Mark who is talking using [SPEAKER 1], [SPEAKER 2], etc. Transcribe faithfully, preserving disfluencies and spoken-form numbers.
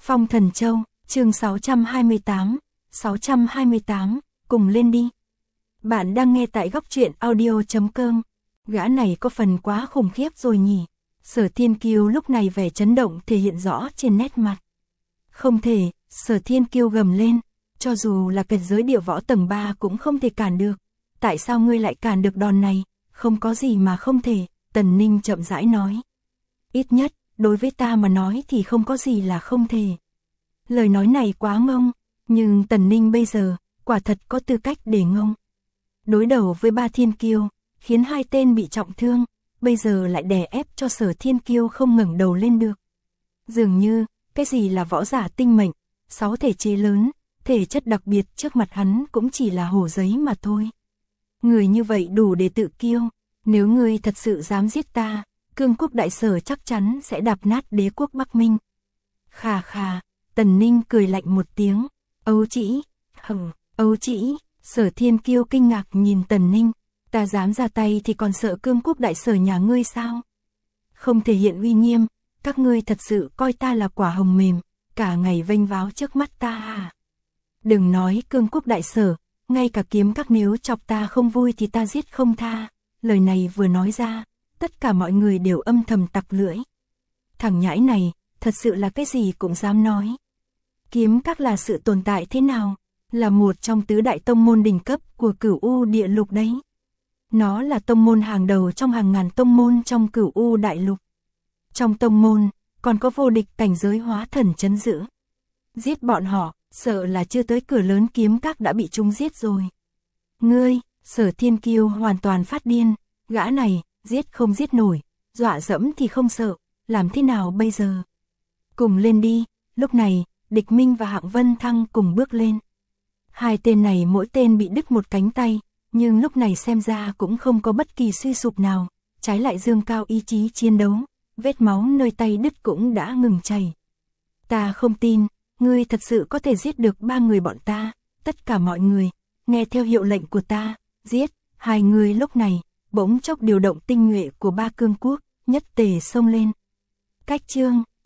[SPEAKER 1] Phong Thần Châu, chương sáu trăm hai mươi tám, sáu trăm hai mươi tám, cùng lên đi. Bạn đang nghe tại góc truyện audio chấm com. Gã này có phần quá khủng khiếp rồi nhỉ. Sở Thiên Kiêu lúc này vẻ chấn động thể hiện rõ trên nét mặt. Không thể, Sở Thiên Kiêu gầm lên, cho dù là cảnh giới địa võ tầng ba cũng không thể cản được. Tại sao ngươi lại cản được đòn này? Không có gì mà không thể, Tần Ninh chậm rãi nói. Ít nhất, đối với ta mà nói thì không có gì là không thể. Lời nói này quá ngông, nhưng Tần Ninh bây giờ, quả thật có tư cách để ngông. Đối đầu với ba thiên kiêu, khiến hai tên bị trọng thương, bây giờ lại đè ép cho Sở Thiên Kiêu không ngẩng đầu lên được. Dường như, cái gì là võ giả tinh mệnh, sáu thể chế lớn, thể chất đặc biệt trước mặt hắn cũng chỉ là hồ giấy mà thôi. Người như vậy đủ để tự kiêu, nếu ngươi thật sự dám giết ta, Cương Quốc Đại Sở chắc chắn sẽ đạp nát đế quốc Bắc Minh. Khà khà, Tần Ninh cười lạnh một tiếng, ấu trĩ, hừ, ấu trĩ, Sở Thiên Kiêu kinh ngạc nhìn Tần Ninh, ta dám ra tay thì còn sợ Cương Quốc Đại Sở nhà ngươi sao? Không thể hiện uy nghiêm, các ngươi thật sự coi ta là quả hồng mềm, cả ngày vênh váo trước mắt ta à? Đừng nói Cương Quốc Đại Sở, ngay cả kiếm các nếu chọc ta không vui thì ta giết không tha. Lời này vừa nói ra, tất cả mọi người đều âm thầm tặc lưỡi. Thằng nhãi này, thật sự là cái gì cũng dám nói. Kiếm các là sự tồn tại thế nào? Là một trong tứ đại tông môn đỉnh cấp của Cửu U Địa Lục đấy. Nó là tông môn hàng đầu trong hàng ngàn tông môn trong Cửu U Đại Lục. Trong tông môn, còn có vô địch cảnh giới hóa thần trấn giữ. Giết bọn họ, sợ là chưa tới cửa lớn kiếm các đã bị chúng giết rồi. Ngươi, Sở Thiên Kiêu hoàn toàn phát điên, gã này, giết không giết nổi, dọa dẫm thì không sợ, làm thế nào bây giờ? Cùng lên đi, lúc này, Địch Minh và Hạng Vân Thăng cùng bước lên. Hai tên này mỗi tên bị đứt một cánh tay, nhưng lúc này xem ra cũng không có bất kỳ suy sụp nào, trái lại dương cao ý chí chiến đấu, vết máu nơi tay đứt cũng đã ngừng chảy. Ta không tin, ngươi thật sự có thể giết được ba người bọn ta, tất cả mọi người, nghe theo hiệu lệnh của ta, giết. Hai người lúc này, bỗng chốc điều động tinh nhuệ của ba cương quốc, nhất tề xông lên. Cách chương,